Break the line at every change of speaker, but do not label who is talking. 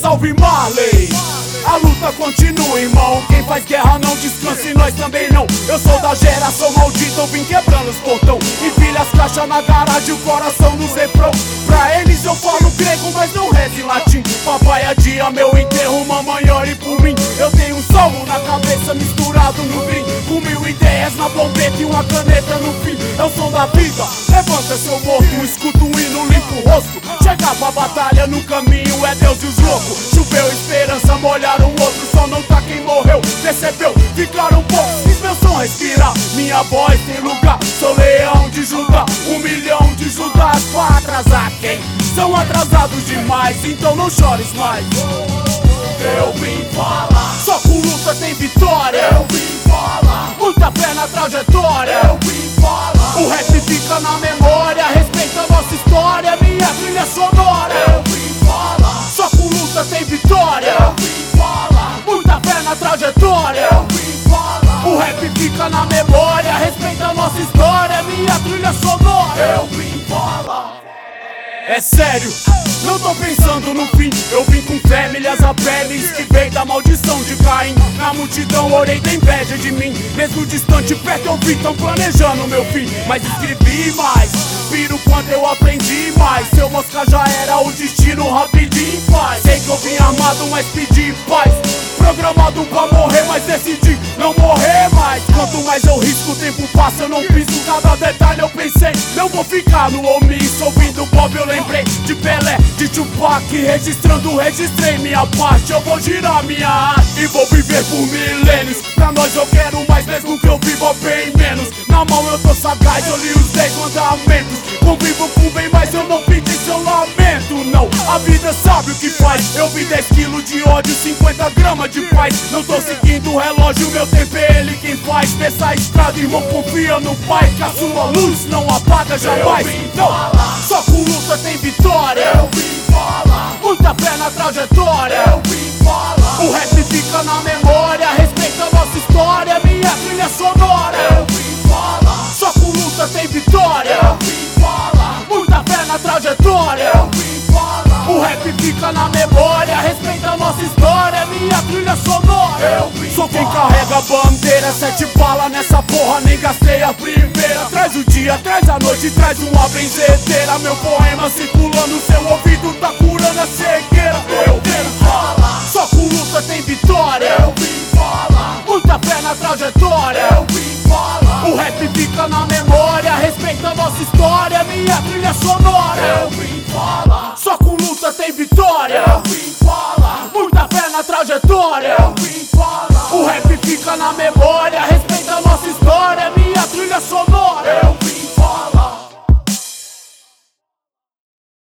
salve Marley. A luta continua, irmão. Quem faz guerra não descansa e nós também não. Eu sou da geração maldita, eu vim quebrando os portão. Empilha as caixas na garagem, o coração nos refrão. Pra eles eu falo grego, mas não rezo em latim. Papai adia meu enterro, mamãe ore por mim. Eu tenho um salmo na cabeça misturado no green, com 1000 ideias na bombeta e uma caneta no fim. É o som da vida, levanta seu morto, escuta um hino, limpa o rosto. Chegar pra batalha no caminho é Deus e os loucos. Choveu esperança, molharam o outro, só não tá quem morreu. Percebeu? Ficaram poucos, fiz meu som respirar. Minha voz tem lugar, sou leão de Judá. 1 milhão de Judas pra atrasar quem? São atrasados demais, então não chores mais. Eu vim falar, só com luta tem vitória. Eu vim falar, muita fé na trajetória. Eu vim falar, o rap fica na memória. Respeita a nossa história, minha trilha sonora. Eu vim falar, só com luta tem vitória. Eu vim falar, muita fé na trajetória. Eu vim falar, o rap fica na memória. Respeita a nossa história, minha trilha sonora. Eu vim falar. É sério, não tô pensando no fim. Eu vim com fé, milhas a peles que veio da maldição de Caim. Na multidão orei da inveja de mim. Mesmo distante, perto eu vi, tão planejando meu fim. Mas escrevi mais, viro quanto eu aprendi mais. Seu mosca já era o destino, rapidinho faz. Sei que eu vim armado, mas pedi paz. Programado pra morrer, mas decidi não morrer mais. Quanto mais eu risco, o tempo passa, eu não piso. Cada detalhe eu pensei, não vou ficar no omisso. Ouvindo Bob eu lembrei de Pelé, de Tupac. Registrando, registrei minha parte. Eu vou girar minha arte e vou viver por milênios. Pra nós eu quero mais, mesmo que eu viva bem menos. Na mão eu tô sagaz, eu li os 10 mandamentos. Convivo com bem, mas eu não pedi seu lamento. Não, a vida sabe o que faz. Eu vi 10 quilos de ódio, 50 gramas de paz. Não tô seguindo o relógio, meu tempo é ele quem faz. Nessa estrada, irmão, confia no pai, que a sua luz não apaga jamais. Não, só com luta tem vitória. Eu vim falar, muita fé na trajetória. Eu vim falar, o rap fica na memória. Respeita a nossa história, minha trilha sonora. Eu vim falar, só com luta tem vitória. Eu vim falar, muita fé na trajetória. Eu vim falar, o rap fica na memória. Respeita a nossa história, minha trilha sonora. Eu vim sou quem carrega a bandeira, 7 balas nessa porra, nem gastei a primeira. Traz o dia, traz a noite, traz uma benzedeira. Meu poema circulando, seu ouvido tá curando a cegueira. Eu vim falar, só com luta tem vitória. Eu vim falar, muita fé na trajetória. Eu vim falar, o rap fica na memória. Respeita